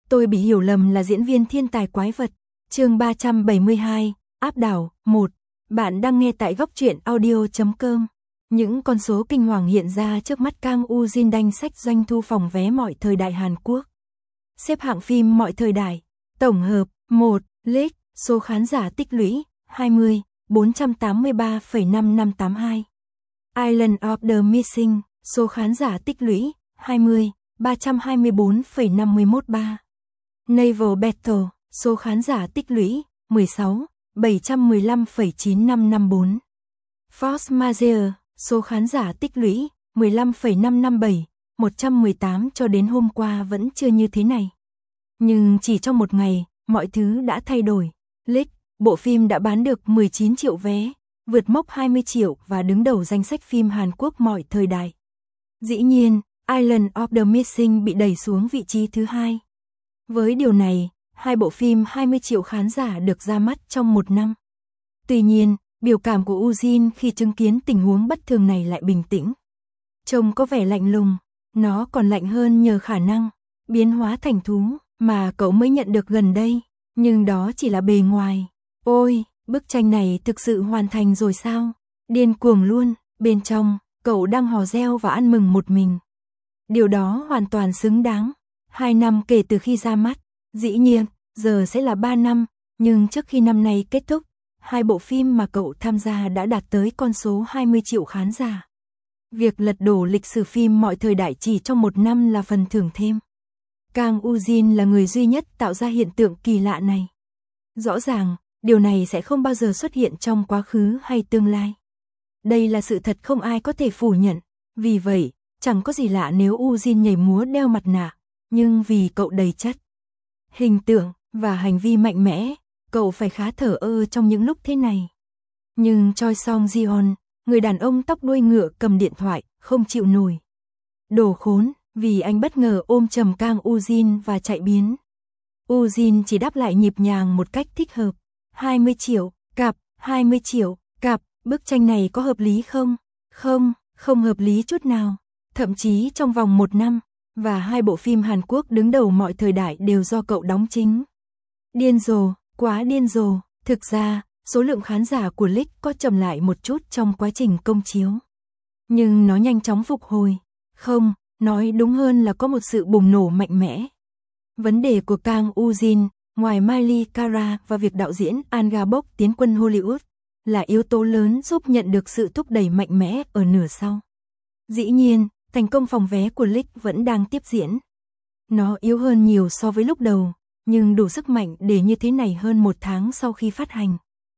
Tôi bị hiểu lầm là diễn viên thiên tài quái vật. Chương 372, áp đảo 1. Bạn đang nghe tại góc truyện audio.com. Những con số kinh hoàng hiện ra trước mắt Kang Woo-jin danh sách doanh thu phòng vé mọi thời đại Hàn Quốc. Xếp hạng phim mọi thời đại. Tổng hợp 1. League, số khán giả tích lũy 20, 483,5582. Island of the Missing, số khán giả tích lũy 20, 324,513. Naval Battle, số khán giả tích lũy 16, 715,9554. Force Majeure, số khán giả tích lũy 15,557, 118 cho đến hôm qua vẫn chưa như thế này. Nhưng chỉ trong một ngày, mọi thứ đã thay đổi. League, bộ phim đã bán được 19 triệu vé, vượt mốc 20 triệu và đứng đầu danh sách phim Hàn Quốc mọi thời đại. Dĩ nhiên, Island of the Missing bị đẩy xuống vị trí thứ hai. Với điều này, hai bộ phim 20 triệu khán giả được ra mắt trong một năm. Tuy nhiên, biểu cảm của Woo-jin khi chứng kiến tình huống bất thường này lại bình tĩnh. Trông có vẻ lạnh lùng, nó còn lạnh hơn nhờ khả năng biến hóa thành thú mà cậu mới nhận được gần đây, nhưng đó chỉ là bề ngoài. Ôi, bức tranh này thực sự hoàn thành rồi sao? Điên cuồng luôn, bên trong, cậu đang hò reo và ăn mừng một mình. Điều đó hoàn toàn xứng đáng. 2 năm kể từ khi ra mắt, dĩ nhiên, giờ sẽ là 3 năm, nhưng trước khi năm nay kết thúc, hai bộ phim mà cậu tham gia đã đạt tới con số 20 triệu khán giả. Việc lật đổ lịch sử phim mọi thời đại chỉ trong một năm là phần thưởng thêm. Kang Woo-jin là người duy nhất tạo ra hiện tượng kỳ lạ này. Rõ ràng, điều này sẽ không bao giờ xuất hiện trong quá khứ hay tương lai. Đây là sự thật không ai có thể phủ nhận, vì vậy, chẳng có gì lạ nếu Woo-jin nhảy múa đeo mặt nạ, nhưng vì cậu đầy chất hình tượng và hành vi mạnh mẽ, cậu phải khá thờ ơ trong những lúc thế này. Nhưng Choi Song-jeon, người đàn ông tóc đuôi ngựa cầm điện thoại, không chịu nổi. Đồ khốn, vì anh bất ngờ ôm chầm Kang Woo-jin và chạy biến. Woo-jin chỉ đáp lại nhịp nhàng một cách thích hợp. 20 triệu, cặp, 20 triệu, cặp, bức tranh này có hợp lý không? Không, không hợp lý chút nào. Thậm chí trong vòng một năm, và hai bộ phim Hàn Quốc đứng đầu mọi thời đại đều do cậu đóng chính. Điên rồ, quá điên rồ. Thực ra, số lượng khán giả của League có chậm lại một chút trong quá trình công chiếu. Nhưng nó nhanh chóng phục hồi. Không, nói đúng hơn là có một sự bùng nổ mạnh mẽ. Vấn đề của Kang Woo-jin, ngoài Miley Cara và việc đạo diễn An Ga-bok tiến quân Hollywood, là yếu tố lớn giúp nhận được sự thúc đẩy mạnh mẽ ở nửa sau. Dĩ nhiên, thành công phòng vé của League vẫn đang tiếp diễn. Nó yếu hơn nhiều so với lúc đầu, nhưng đủ sức mạnh để như thế này hơn một tháng sau khi phát hành.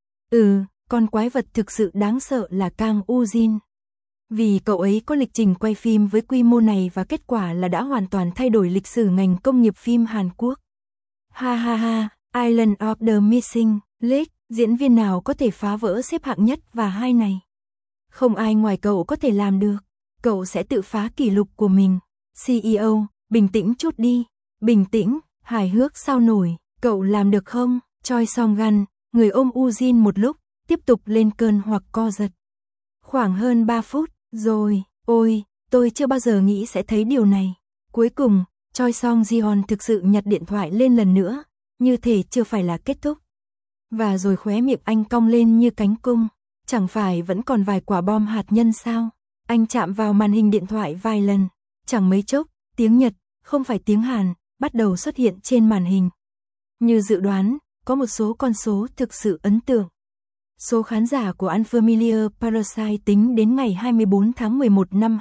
Con quái vật thực sự đáng sợ là Kang Woo-jin. Vì cậu ấy có lịch trình quay phim với quy mô này và kết quả là đã hoàn toàn thay đổi lịch sử ngành công nghiệp phim Hàn Quốc. Ha ha ha, Island of the Missing, League, diễn viên nào có thể phá vỡ xếp hạng nhất và 2 này? Không ai ngoài cậu có thể làm được. Cậu sẽ tự phá kỷ lục của mình. CEO, bình tĩnh chút đi. Bình tĩnh, hài hước sao nổi. Cậu làm được không? Choi Song-gun, người ôm Woo-jin một lúc, tiếp tục lên cơn hoặc co giật. Khoảng hơn 3 phút, rồi, ôi, tôi chưa bao giờ nghĩ sẽ thấy điều này. Cuối cùng, Choi Song-jeon thực sự nhặt điện thoại lên lần nữa, như thể chưa phải là kết thúc. Và rồi khóe miệng anh cong lên như cánh cung. Chẳng phải vẫn còn vài quả bom hạt nhân sao? Anh chạm vào màn hình điện thoại vài lần, chẳng mấy chốc, tiếng Nhật, không phải tiếng Hàn, bắt đầu xuất hiện trên màn hình. Như dự đoán, có một số con số thực sự ấn tượng. Số khán giả của Unfamiliar Parasite tính đến ngày 24 tháng 11 năm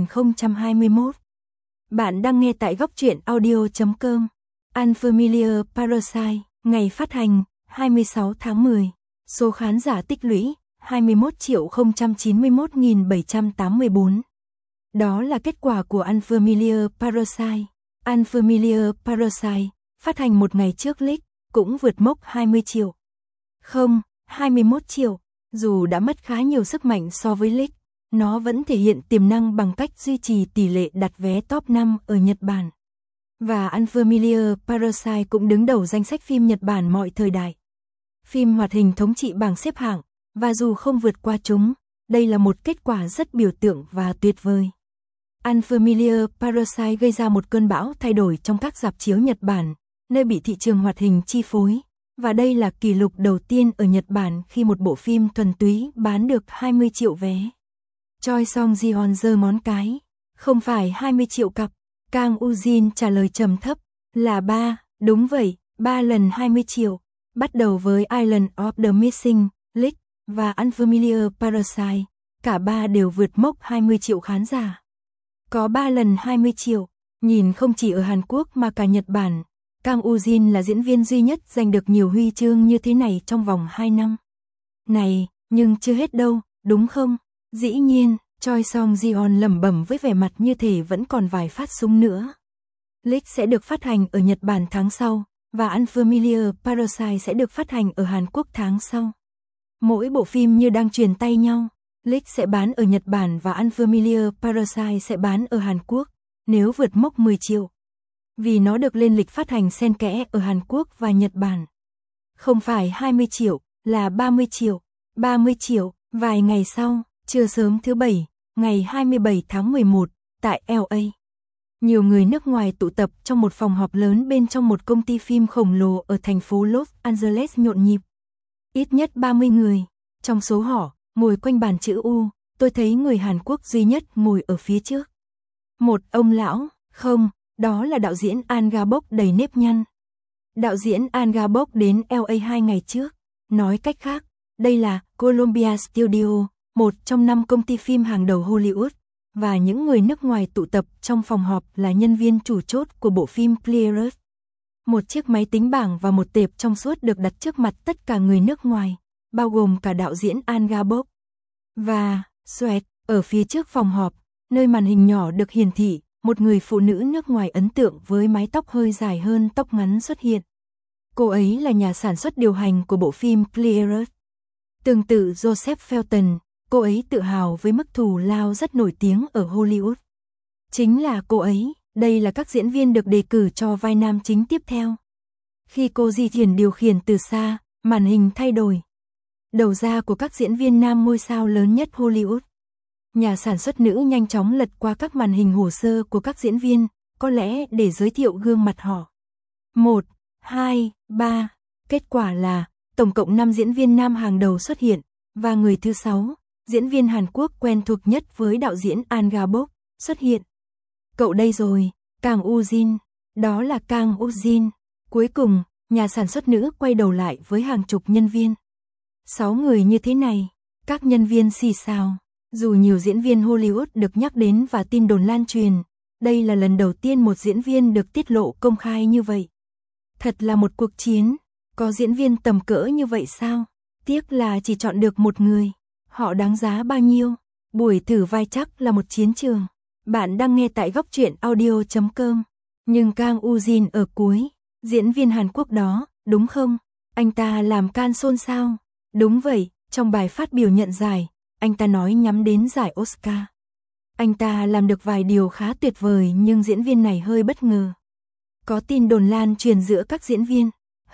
2021. Bạn đang nghe tại góc truyện audio.com. Unfamiliar Parasite, ngày phát hành, 26 tháng 10. Số khán giả tích lũy, 21.091.784. Đó là kết quả của Unfamiliar Parasite. Unfamiliar Parasite, phát hành một ngày trước League, cũng vượt mốc 20 triệu. Không, 21 triệu. Dù đã mất khá nhiều sức mạnh so với League, nó vẫn thể hiện tiềm năng bằng cách duy trì tỷ lệ đặt vé top 5 ở Nhật Bản. Và Unfamiliar Parasite cũng đứng đầu danh sách phim Nhật Bản mọi thời đại. Phim hoạt hình thống trị bảng xếp hạng, và dù không vượt qua chúng, đây là một kết quả rất biểu tượng và tuyệt vời. Unfamiliar Parasite gây ra một cơn bão thay đổi trong các rạp chiếu Nhật Bản, nơi bị thị trường hoạt hình chi phối. Và đây là kỷ lục đầu tiên ở Nhật Bản khi một bộ phim thuần túy bán được 20 triệu vé. Choi Song Ji-on giơ ngón cái. Không phải 20 triệu cặp. Kang Woo-jin trả lời trầm thấp. Là 3, đúng vậy, 3 lần 20 triệu. Bắt đầu với Island of the Missing Link và Unfamiliar Parasite. Cả ba đều vượt mốc 20 triệu khán giả. Có 3 lần 20 triệu. Nhìn không chỉ ở Hàn Quốc mà cả Nhật Bản. Kang Woo-jin là diễn viên duy nhất giành được nhiều huy chương như thế này trong vòng 2 năm. Này, nhưng chưa hết đâu, đúng không? Dĩ nhiên, Choi Song Ji-on lẩm bẩm với vẻ mặt như thể vẫn còn vài phát súng nữa. Leak sẽ được phát hành ở Nhật Bản tháng sau, và Unfamiliar Parasite sẽ được phát hành ở Hàn Quốc tháng sau. Mỗi bộ phim như đang truyền tay nhau. Leak sẽ bán ở Nhật Bản và Unfamiliar Parasite sẽ bán ở Hàn Quốc, nếu vượt mốc 10 triệu. Vì nó được lên lịch phát hành xen kẽ ở Hàn Quốc và Nhật Bản. Không phải 20 triệu, là 30 triệu. 30 triệu, vài ngày sau, trưa sớm thứ Bảy, ngày 27 tháng 11, tại LA. Nhiều người nước ngoài tụ tập trong một phòng họp lớn bên trong một công ty phim khổng lồ ở thành phố Los Angeles nhộn nhịp. Ít nhất 30 người. Trong số họ, ngồi quanh bàn chữ U, tôi thấy người Hàn Quốc duy nhất ngồi ở phía trước. Một ông lão, không, đó là đạo diễn An Ga-bok đầy nếp nhăn. Đạo diễn An Ga-bok đến LA 2 ngày trước. Nói cách khác, đây là Columbia Studio, một trong 5 công ty phim hàng đầu Hollywood, và những người nước ngoài tụ tập trong phòng họp là nhân viên chủ chốt của bộ phim Clearus. Một chiếc máy tính bảng và một tệp trong suốt được đặt trước mặt tất cả người nước ngoài, bao gồm cả đạo diễn An Ga-bok. Và, xoẹt, ở phía trước phòng họp, nơi màn hình nhỏ được hiển thị, một người phụ nữ nước ngoài ấn tượng với mái tóc hơi dài hơn tóc ngắn xuất hiện. Cô ấy là nhà sản xuất điều hành của bộ phim Clearus. Tương tự Joseph Felton, cô ấy tự hào với mức thù lao rất nổi tiếng ở Hollywood. Chính là cô ấy, đây là các diễn viên được đề cử cho vai nam chính tiếp theo. Khi cô di chuyển điều khiển từ xa, màn hình thay đổi. Đầu ra của các diễn viên nam ngôi sao lớn nhất Hollywood. Nhà sản xuất nữ nhanh chóng lật qua các màn hình hồ sơ của các diễn viên, có lẽ để giới thiệu gương mặt họ. 1, 2, 3. Kết quả là, tổng cộng 5 diễn viên nam hàng đầu xuất hiện, và người thứ 6, diễn viên Hàn Quốc quen thuộc nhất với đạo diễn An Ga-bok, xuất hiện. Cậu đây rồi, Kang Woo-jin. Đó là Kang Woo-jin. Cuối cùng, nhà sản xuất nữ quay đầu lại với hàng chục nhân viên. 6 người như thế này, các nhân viên xì xào. Dù nhiều diễn viên Hollywood được nhắc đến và tin đồn lan truyền, đây là lần đầu tiên một diễn viên được tiết lộ công khai như vậy. Thật là một cuộc chiến, có diễn viên tầm cỡ như vậy sao? Tiếc là chỉ chọn được một người. Họ đáng giá bao nhiêu? Buổi thử vai chắc là một chiến trường. Bạn đang nghe tại Góc Truyện Audio.com. Nhưng Kang Woo-jin ở cuối, diễn viên Hàn Quốc đó, đúng không? Anh ta làm can xôn xao. Đúng vậy, trong bài phát biểu nhận giải, anh ta nói nhắm đến giải Oscar. Anh ta làm được vài điều khá tuyệt vời nhưng diễn viên này hơi bất ngờ. Có tin đồn lan truyền giữa các diễn viên.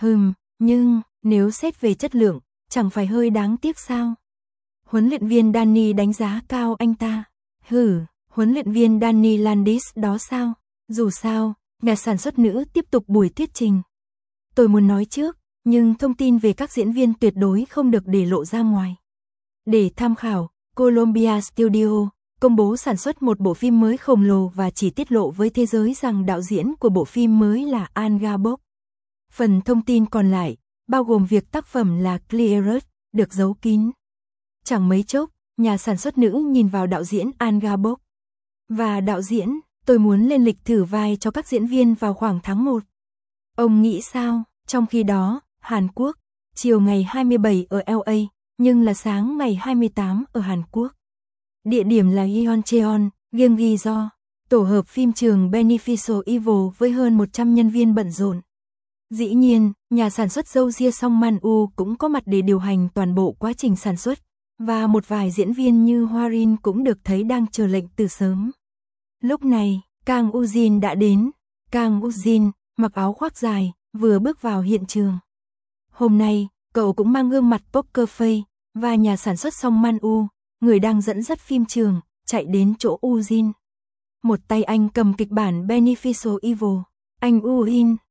Nhưng, nếu xét về chất lượng, chẳng phải hơi đáng tiếc sao? Huấn luyện viên Danny đánh giá cao anh ta. Huấn luyện viên Danny Landis đó sao? Dù sao, nhà sản xuất nữ tiếp tục buổi thuyết trình. Tôi muốn nói trước, nhưng thông tin về các diễn viên tuyệt đối không được để lộ ra ngoài. Để tham khảo, Columbia Studio công bố sản xuất một bộ phim mới khổng lồ và chỉ tiết lộ với thế giới rằng đạo diễn của bộ phim mới là An Ga-bok. Phần thông tin còn lại, bao gồm việc tác phẩm là Clearus, được giấu kín. Chẳng mấy chốc, nhà sản xuất nữ nhìn vào đạo diễn An Ga-bok. Và đạo diễn, tôi muốn lên lịch thử vai cho các diễn viên vào khoảng tháng 1. Ông nghĩ sao? Trong khi đó, Hàn Quốc, chiều ngày 27 ở LA, nhưng là sáng ngày 28 ở Hàn Quốc. Địa điểm là Yeoncheon, Gyeonggi-do, tổ hợp phim trường Beneficial Evil với hơn 100 nhân viên bận rộn. Dĩ nhiên, nhà sản xuất dâu Ria Song Man-woo cũng có mặt để điều hành toàn bộ quá trình sản xuất, và một vài diễn viên như Hwarin cũng được thấy đang chờ lệnh từ sớm. Lúc này, Kang Woo-jin đã đến. Kang Woo-jin, mặc áo khoác dài, vừa bước vào hiện trường. Hôm nay, cậu cũng mang gương mặt poker face, và nhà sản xuất Song Man-woo, người đang dẫn dắt phim trường, chạy đến chỗ Woo-jin. Một tay anh cầm kịch bản Beneficial Evil. Anh Woo-jin,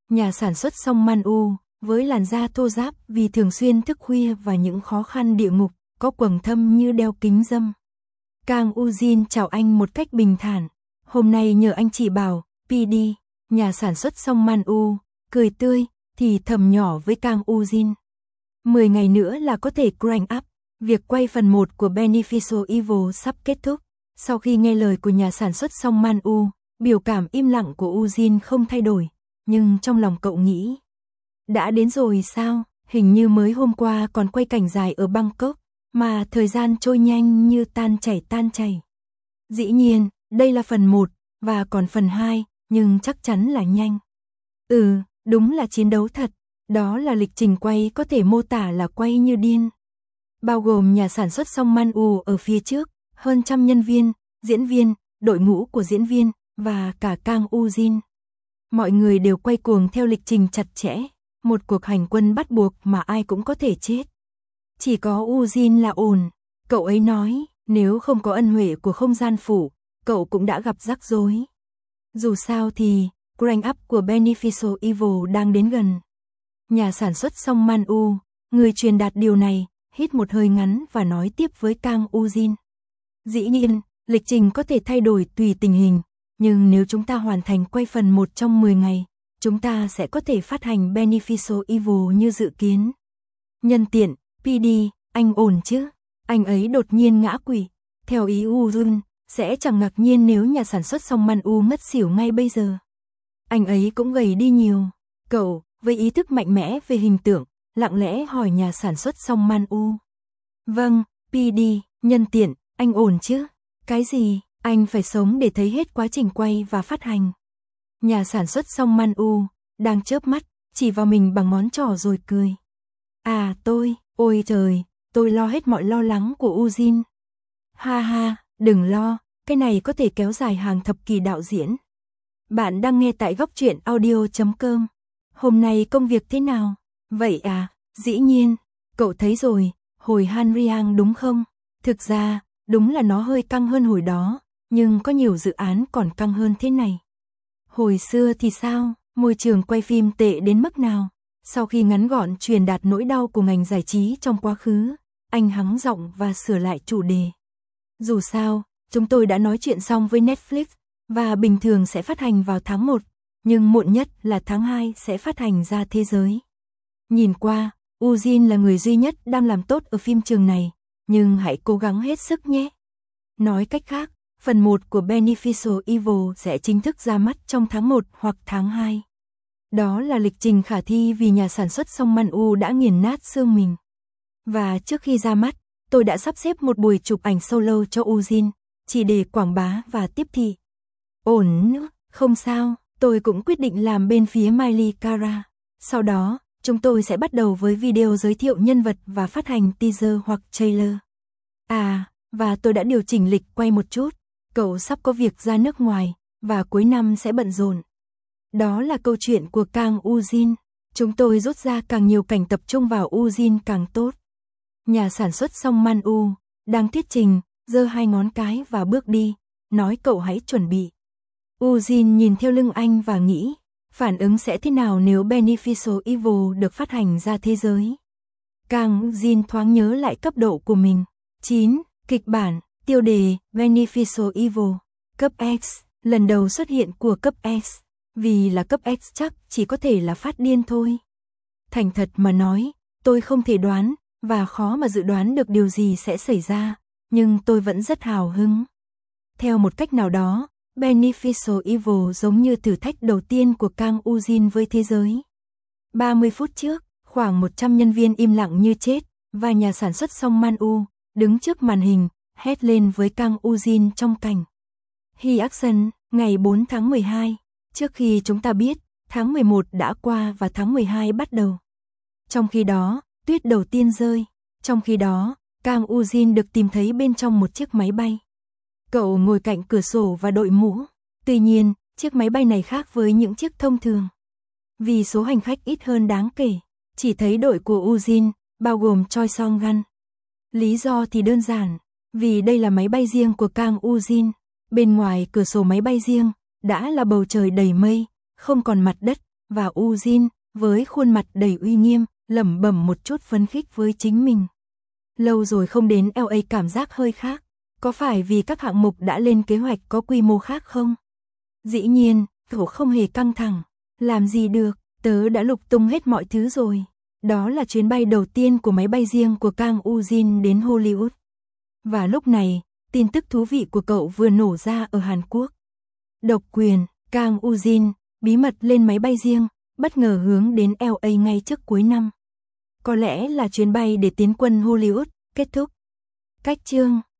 Nhà sản xuất Song Man-u, với làn da thô ráp vì thường xuyên thức khuya và những khó khăn địa ngục, có quầng thâm như đeo kính râm. Kang Woo-jin chào anh một cách bình thản. Hôm nay nhờ anh chỉ bảo, PD, nhà sản xuất Song Man-u, cười tươi, thì thầm nhỏ với Kang Woo-jin. 10 ngày nữa là có thể crank up. Việc quay phần 1 của Beneficial Evil sắp kết thúc. Sau khi nghe lời của nhà sản xuất Song Man-u, biểu cảm im lặng của Woo-jin không thay đổi. Nhưng trong lòng cậu nghĩ, đã đến rồi sao? Hình như mới hôm qua còn quay cảnh dài ở Bangkok, mà thời gian trôi nhanh như tan chảy. Dĩ nhiên, đây là phần 1, và còn phần 2, nhưng chắc chắn là nhanh. Đúng là chiến đấu thật. Đó là lịch trình quay có thể mô tả là quay như điên. Bao gồm nhà sản xuất Song Man-u ở phía trước, hơn 100 nhân viên, diễn viên, đội ngũ của diễn viên, và cả Kang Woo-jin. Mọi người đều quay cuồng theo lịch trình chặt chẽ, một cuộc hành quân bắt buộc mà ai cũng có thể chết. Chỉ có Woo-jin là ổn, cậu ấy nói, nếu không có ân huệ của không gian phủ, cậu cũng đã gặp rắc rối. Dù sao thì, crank up của Beneficial Evil đang đến gần. Nhà sản xuất Song Man-u, người truyền đạt điều này, hít một hơi ngắn và nói tiếp với Kang Woo-jin. Dĩ nhiên, lịch trình có thể thay đổi tùy tình hình, nhưng nếu chúng ta hoàn thành quay phần 1 trong 10 ngày, chúng ta sẽ có thể phát hành Beneficial Evil như dự kiến. Nhân tiện, PD, anh ổn chứ? Anh ấy đột nhiên ngã quỵ. Theo ý Woo-jin, sẽ chẳng ngạc nhiên nếu nhà sản xuất Song Man-u ngất xỉu ngay bây giờ. Anh ấy cũng gầy đi nhiều. Cậu, với ý thức mạnh mẽ về hình tượng, lặng lẽ hỏi nhà sản xuất Song Man-u. Vâng, PD, nhân tiện, anh ổn chứ? Cái gì? Anh phải sống để thấy hết quá trình quay và phát hành. Nhà sản xuất Song Man-u, đang chớp mắt, chỉ vào mình bằng ngón trỏ rồi cười. À ôi trời, tôi lo hết mọi lo lắng của Woo-jin. Ha ha, đừng lo, cái này có thể kéo dài hàng thập kỷ đạo diễn. Bạn đang nghe tại Góc Truyện Audio.com. Hôm nay công việc thế nào? Vậy à, dĩ nhiên, cậu thấy rồi, hồi Hanriang đúng không? Thực ra, đúng là nó hơi căng hơn hồi đó, nhưng có nhiều dự án còn căng hơn thế này. Hồi xưa thì sao? Môi trường quay phim tệ đến mức nào? Sau khi ngắn gọn truyền đạt nỗi đau của ngành giải trí trong quá khứ, anh hắng giọng và sửa lại chủ đề. Dù sao, chúng tôi đã nói chuyện xong với Netflix, và bình thường sẽ phát hành vào tháng 1, nhưng muộn nhất là tháng 2 sẽ phát hành ra thế giới. Nhìn qua, Woo-jin là người duy nhất đang làm tốt ở phim trường này, nhưng hãy cố gắng hết sức nhé. Nói cách khác, phần 1 của Beneficial Evil sẽ chính thức ra mắt trong tháng 1 hoặc tháng 2. Đó là lịch trình khả thi vì nhà sản xuất Song Man-u đã nghiền nát xương mình. Và trước khi ra mắt, tôi đã sắp xếp một buổi chụp ảnh solo cho Woo-jin, chỉ để quảng bá và tiếp thị. Ổn nữa, không sao, tôi cũng quyết định làm bên phía Miley Cara. Sau đó, chúng tôi sẽ bắt đầu với video giới thiệu nhân vật và phát hành teaser hoặc trailer. À, và tôi đã điều chỉnh lịch quay một chút, cậu sắp có việc ra nước ngoài, và cuối năm sẽ bận rộn. Đó là câu chuyện của Kang Woo-jin. Chúng tôi rút ra càng nhiều cảnh tập trung vào Woo-jin càng tốt. Nhà sản xuất Song Man-u, đang thuyết trình, giơ hai ngón cái và bước đi, nói cậu hãy chuẩn bị. Woo-jin nhìn theo lưng anh và nghĩ, phản ứng sẽ thế nào nếu Beneficial Evil được phát hành ra thế giới. Kang Woo-jin thoáng nhớ lại cấp độ của mình. 9. Kịch bản, tiêu đề, Beneficial Evil, cấp X, lần đầu xuất hiện của cấp X. Vì là cấp X chắc chỉ có thể là phát điên thôi. Thành thật mà nói, tôi không thể đoán, và khó mà dự đoán được điều gì sẽ xảy ra, nhưng tôi vẫn rất hào hứng. Theo một cách nào đó, Beneficial Evil giống như thử thách đầu tiên của Kang Woo-jin với thế giới. 30 phút trước, khoảng 100 nhân viên im lặng như chết, và nhà sản xuất Song Man-u, đứng trước màn hình, hét lên với Kang Woo-jin trong cảnh. He action, ngày 4 tháng 12, trước khi chúng ta biết, tháng 11 đã qua và tháng 12 bắt đầu. Trong khi đó, tuyết đầu tiên rơi. Trong khi đó, Kang Woo-jin được tìm thấy bên trong một chiếc máy bay. Cậu ngồi cạnh cửa sổ và đội mũ. Tuy nhiên, chiếc máy bay này khác với những chiếc thông thường. Vì số hành khách ít hơn đáng kể, chỉ thấy đội của Woo-jin, bao gồm Choi Song-gun. Lý do thì đơn giản, vì đây là máy bay riêng của Kang Woo-jin. Bên ngoài cửa sổ máy bay riêng, đã là bầu trời đầy mây, không còn mặt đất, Và Eugene, với khuôn mặt đầy uy nghiêm, lẩm bẩm một chút phấn khích với chính mình. Lâu rồi không đến LA cảm giác hơi khác. Có phải vì các hạng mục đã lên kế hoạch có quy mô khác không? Dĩ nhiên, cậu không hề căng thẳng. Làm gì được, tớ đã lục tung hết mọi thứ rồi. Đó là chuyến bay đầu tiên của máy bay riêng của Kang Eugene đến Hollywood. Và lúc này, tin tức thú vị của cậu vừa nổ ra ở Hàn Quốc. Độc quyền, Kang Eugene, bí mật lên máy bay riêng, bất ngờ hướng đến LA ngay trước cuối năm. Có lẽ là chuyến bay để tiến quân Hollywood, kết thúc. Cách chương